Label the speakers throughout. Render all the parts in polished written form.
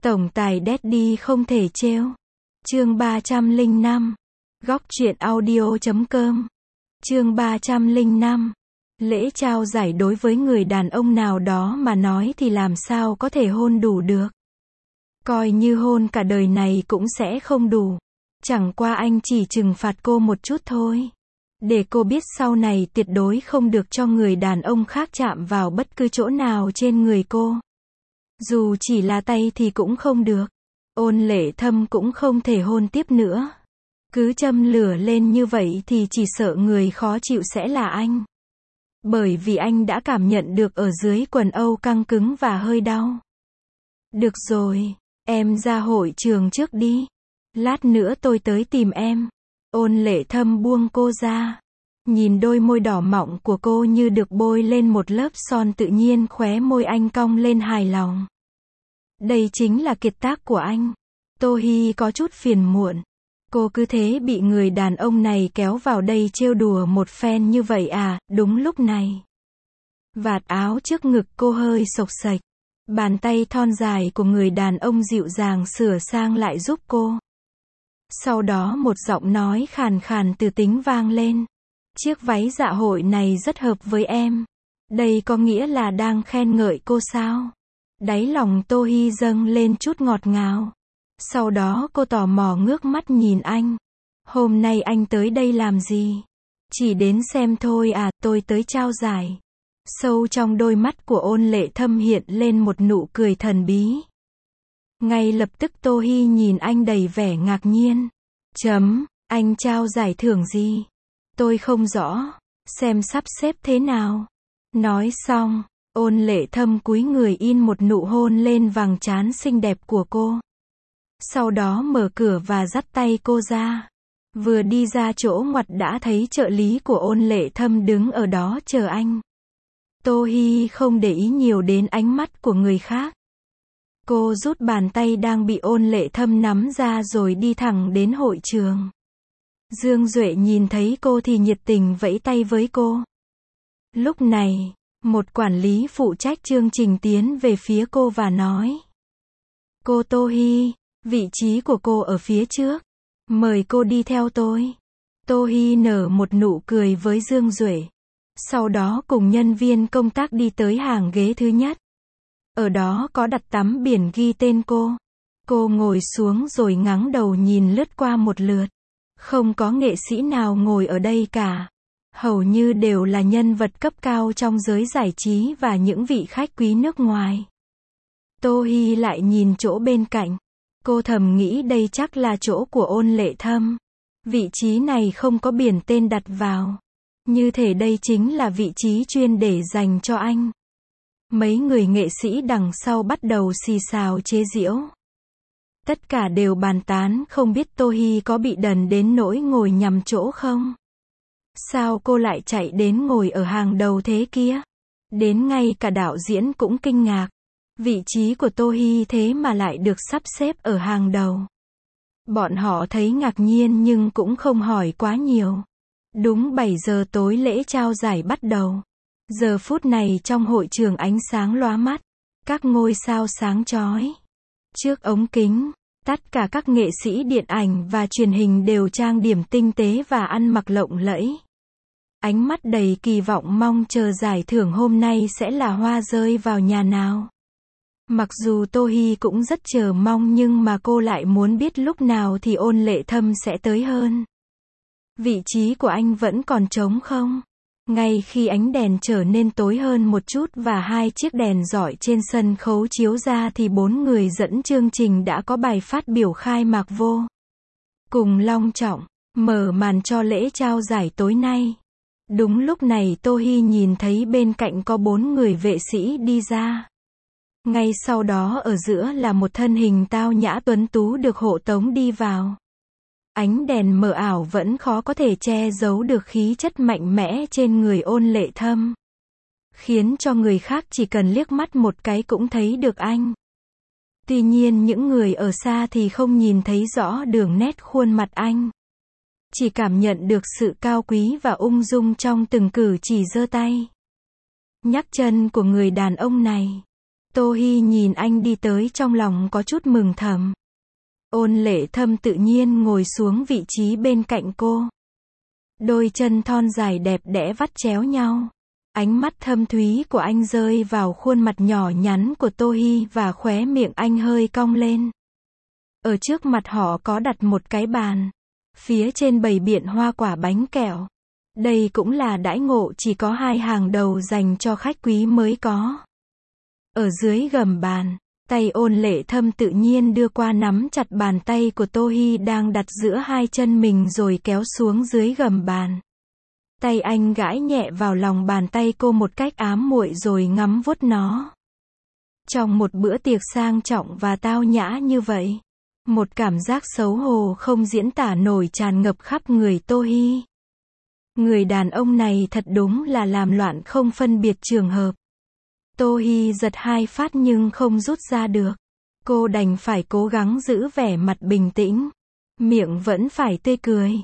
Speaker 1: Tổng tài Daddy không thể trêu. Chương 305. Góc truyện audio.com. Chương 305. Lễ trao giải đối với người đàn ông nào đó mà nói thì làm sao có thể hôn đủ được. Coi như hôn cả đời này cũng sẽ không đủ. Chẳng qua anh chỉ trừng phạt cô một chút thôi. Để cô biết sau này tuyệt đối không được cho người đàn ông khác chạm vào bất cứ chỗ nào trên người cô. Dù chỉ là tay thì cũng không được. Ôn Lệ Thâm cũng không thể hôn tiếp nữa. Cứ châm lửa lên như vậy thì chỉ sợ người khó chịu sẽ là anh. Bởi vì anh đã cảm nhận được ở dưới quần âu căng cứng và hơi đau. Được rồi, em ra hội trường trước đi. Lát nữa tôi tới tìm em. Ôn Lệ Thâm buông cô ra. Nhìn đôi môi đỏ mọng của cô như được bôi lên một lớp son tự nhiên, khóe môi anh cong lên hài lòng. Đây chính là kiệt tác của anh. Tô Hi có chút phiền muộn. Cô cứ thế bị người đàn ông này kéo vào đây trêu đùa một phen như vậy à. Đúng lúc này, vạt áo trước ngực cô hơi xộc xệch. Bàn tay thon dài của người đàn ông dịu dàng sửa sang lại giúp cô. Sau đó một giọng nói khàn khàn từ tính vang lên. Chiếc váy dạ hội này rất hợp với em. Đây có nghĩa là đang khen ngợi cô sao? Đáy lòng Tô Hi dâng lên chút ngọt ngào. Sau đó cô tò mò ngước mắt nhìn anh. Hôm nay anh tới đây làm gì? Chỉ đến xem thôi à, tôi tới trao giải. Sâu trong đôi mắt của Ôn Lệ Thâm hiện lên một nụ cười thần bí. Ngay lập tức Tô Hi nhìn anh đầy vẻ ngạc nhiên. Anh trao giải thưởng gì? Tôi không rõ. Xem sắp xếp thế nào. Nói xong, Ôn Lệ Thâm cúi người in một nụ hôn lên vầng trán xinh đẹp của cô. Sau đó mở cửa và dắt tay cô ra. Vừa đi ra chỗ ngoặt đã thấy trợ lý của Ôn Lệ Thâm đứng ở đó chờ anh. Tô Hi không để ý nhiều đến ánh mắt của người khác. Cô rút bàn tay đang bị Ôn Lệ Thâm nắm ra rồi đi thẳng đến hội trường. Dương Duệ nhìn thấy cô thì nhiệt tình vẫy tay với cô. Lúc này, một quản lý phụ trách chương trình tiến về phía cô và nói. Cô Tô Hi, vị trí của cô ở phía trước. Mời cô đi theo tôi. Tô Hi nở một nụ cười với Dương Duệ. Sau đó cùng nhân viên công tác đi tới hàng ghế thứ nhất. Ở đó có đặt tấm biển ghi tên cô. Cô ngồi xuống rồi ngẩng đầu nhìn lướt qua một lượt. Không có nghệ sĩ nào ngồi ở đây cả. Hầu như đều là nhân vật cấp cao trong giới giải trí và những vị khách quý nước ngoài. Tô Hi lại nhìn chỗ bên cạnh. Cô thầm nghĩ đây chắc là chỗ của Ôn Lệ Thâm. Vị trí này không có biển tên đặt vào. Như thể đây chính là vị trí chuyên để dành cho anh. Mấy người nghệ sĩ đằng sau bắt đầu xì xào chế giễu. Tất cả đều bàn tán không biết Tô Hi có bị đần đến nỗi ngồi nhầm chỗ không? Sao cô lại chạy đến ngồi ở hàng đầu thế kia? Đến ngay cả đạo diễn cũng kinh ngạc. Vị trí của Tô Hi thế mà lại được sắp xếp ở hàng đầu. Bọn họ thấy ngạc nhiên nhưng cũng không hỏi quá nhiều. Đúng 7 giờ tối lễ trao giải bắt đầu. Giờ phút này trong hội trường ánh sáng lóa mắt. Các ngôi sao sáng chói. Trước ống kính, tất cả các nghệ sĩ điện ảnh và truyền hình đều trang điểm tinh tế và ăn mặc lộng lẫy. Ánh mắt đầy kỳ vọng mong chờ giải thưởng hôm nay sẽ là hoa rơi vào nhà nào. Mặc dù Tô Hi cũng rất chờ mong nhưng mà cô lại muốn biết lúc nào thì Ôn Lệ Thâm sẽ tới hơn. Vị trí của anh vẫn còn trống không? Ngay khi ánh đèn trở nên tối hơn một chút và hai chiếc đèn rọi trên sân khấu chiếu ra thì 4 người dẫn chương trình đã có bài phát biểu khai mạc vô cùng long trọng, mở màn cho lễ trao giải tối nay. Đúng lúc này Tô Hi nhìn thấy bên cạnh có 4 người vệ sĩ đi ra. Ngay sau đó ở giữa là một thân hình tao nhã tuấn tú được hộ tống đi vào. Ánh đèn mờ ảo vẫn khó có thể che giấu được khí chất mạnh mẽ trên người Ôn Lệ Thâm. Khiến cho người khác chỉ cần liếc mắt một cái cũng thấy được anh. Tuy nhiên những người ở xa thì không nhìn thấy rõ đường nét khuôn mặt anh. Chỉ cảm nhận được sự cao quý và ung dung trong từng cử chỉ giơ tay. Nhấc chân của người đàn ông này. Tô Hi nhìn anh đi tới trong lòng có chút mừng thầm. Ôn Lệ Thâm tự nhiên ngồi xuống vị trí bên cạnh cô. Đôi chân thon dài đẹp đẽ vắt chéo nhau. Ánh mắt thâm thúy của anh rơi vào khuôn mặt nhỏ nhắn của Tô Hi và khóe miệng anh hơi cong lên. Ở trước mặt họ có đặt một cái bàn. Phía trên bày biện hoa quả bánh kẹo. Đây cũng là đãi ngộ chỉ có 2 hàng đầu dành cho khách quý mới có. Ở dưới gầm bàn, tay Ôn Lệ Thâm tự nhiên đưa qua nắm chặt bàn tay của Tô Hi đang đặt giữa 2 chân mình rồi kéo xuống dưới gầm bàn. Tay anh gãi nhẹ vào lòng bàn tay cô một cách ám muội rồi ngắm vuốt nó. Trong một bữa tiệc sang trọng và tao nhã như vậy, một cảm giác xấu hổ không diễn tả nổi tràn ngập khắp người Tô Hi. Người đàn ông này thật đúng là làm loạn không phân biệt trường hợp. Tô Hi giật 2 phát nhưng không rút ra được. Cô đành phải cố gắng giữ vẻ mặt bình tĩnh. Miệng vẫn phải tươi cười.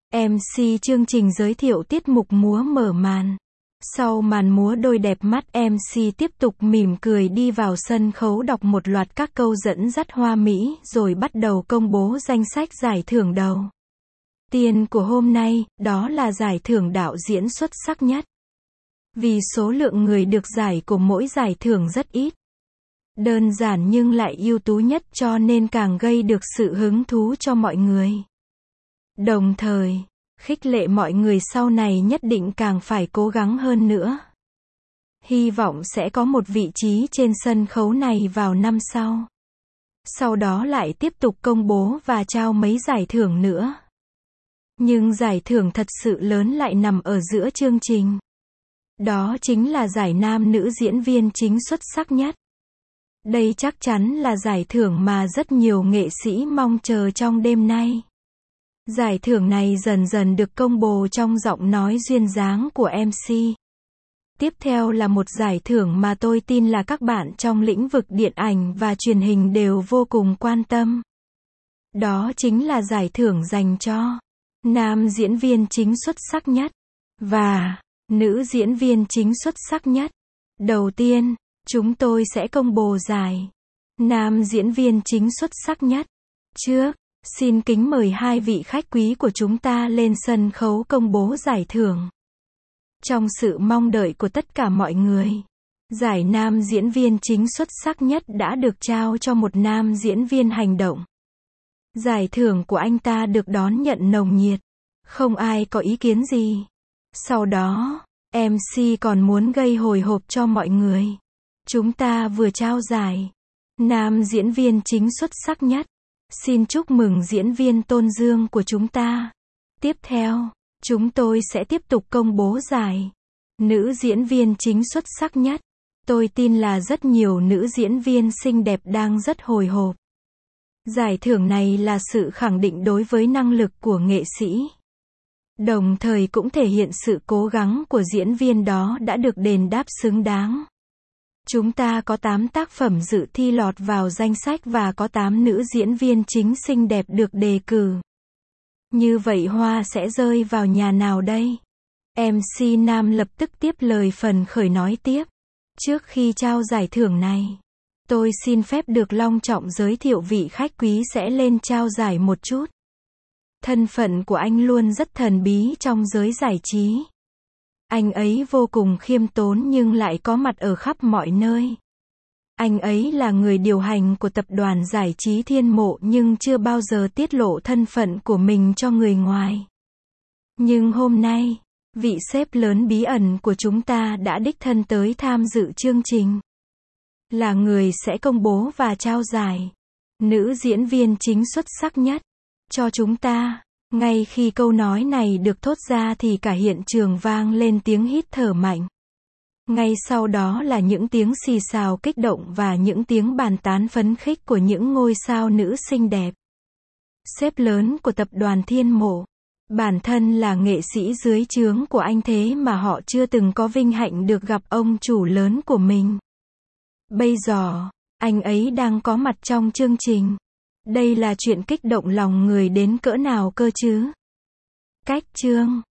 Speaker 1: MC chương trình giới thiệu tiết mục múa mở màn. Sau màn múa đôi đẹp mắt MC tiếp tục mỉm cười đi vào sân khấu đọc một loạt các câu dẫn dắt hoa mỹ rồi bắt đầu công bố danh sách giải thưởng đầu tiên của hôm nay, đó là giải thưởng đạo diễn xuất sắc nhất. Vì số lượng người được giải của mỗi giải thưởng rất ít. Đơn giản nhưng lại ưu tú nhất cho nên càng gây được sự hứng thú cho mọi người. Đồng thời, khích lệ mọi người sau này nhất định càng phải cố gắng hơn nữa. Hy vọng sẽ có một vị trí trên sân khấu này vào năm sau. Sau đó lại tiếp tục công bố và trao mấy giải thưởng nữa. Nhưng giải thưởng thật sự lớn lại nằm ở giữa chương trình. Đó chính là giải nam nữ diễn viên chính xuất sắc nhất. Đây chắc chắn là giải thưởng mà rất nhiều nghệ sĩ mong chờ trong đêm nay. Giải thưởng này dần dần được công bố trong giọng nói duyên dáng của MC. Tiếp theo là một giải thưởng mà tôi tin là các bạn trong lĩnh vực điện ảnh và truyền hình đều vô cùng quan tâm. Đó chính là giải thưởng dành cho nam diễn viên chính xuất sắc nhất và nữ diễn viên chính xuất sắc nhất. Đầu tiên, chúng tôi sẽ công bố giải nam diễn viên chính xuất sắc nhất. Trước, xin kính mời 2 vị khách quý của chúng ta lên sân khấu công bố giải thưởng. Trong sự mong đợi của tất cả mọi người, giải nam diễn viên chính xuất sắc nhất đã được trao cho một nam diễn viên hành động. Giải thưởng của anh ta được đón nhận nồng nhiệt. Không ai có ý kiến gì. Sau đó, MC còn muốn gây hồi hộp cho mọi người. Chúng ta vừa trao giải nam diễn viên chính xuất sắc nhất. Xin chúc mừng diễn viên Tôn Dương của chúng ta. Tiếp theo, chúng tôi sẽ tiếp tục công bố giải nữ diễn viên chính xuất sắc nhất. Tôi tin là rất nhiều nữ diễn viên xinh đẹp đang rất hồi hộp. Giải thưởng này là sự khẳng định đối với năng lực của nghệ sĩ. Đồng thời cũng thể hiện sự cố gắng của diễn viên đó đã được đền đáp xứng đáng. Chúng ta có 8 tác phẩm dự thi lọt vào danh sách và có 8 nữ diễn viên chính xinh đẹp được đề cử. Như vậy hoa sẽ rơi vào nhà nào đây? MC Nam lập tức tiếp lời phần khởi nói tiếp. Trước khi trao giải thưởng này, tôi xin phép được long trọng giới thiệu vị khách quý sẽ lên trao giải một chút. Thân phận của anh luôn rất thần bí trong giới giải trí. Anh ấy vô cùng khiêm tốn nhưng lại có mặt ở khắp mọi nơi. Anh ấy là người điều hành của tập đoàn giải trí Thiên Mộ nhưng chưa bao giờ tiết lộ thân phận của mình cho người ngoài. Nhưng hôm nay, vị sếp lớn bí ẩn của chúng ta đã đích thân tới tham dự chương trình. Là người sẽ công bố và trao giải nữ diễn viên chính xuất sắc nhất cho chúng ta. Ngay khi câu nói này được thốt ra thì cả hiện trường vang lên tiếng hít thở mạnh. Ngay sau đó là những tiếng xì xào kích động và những tiếng bàn tán phấn khích của những ngôi sao nữ xinh đẹp. Sếp lớn của tập đoàn Thiên Mộ, bản thân là nghệ sĩ dưới trướng của anh thế mà họ chưa từng có vinh hạnh được gặp ông chủ lớn của mình. Bây giờ, anh ấy đang có mặt trong chương trình. Đây là chuyện kích động lòng người đến cỡ nào cơ chứ? Cách chương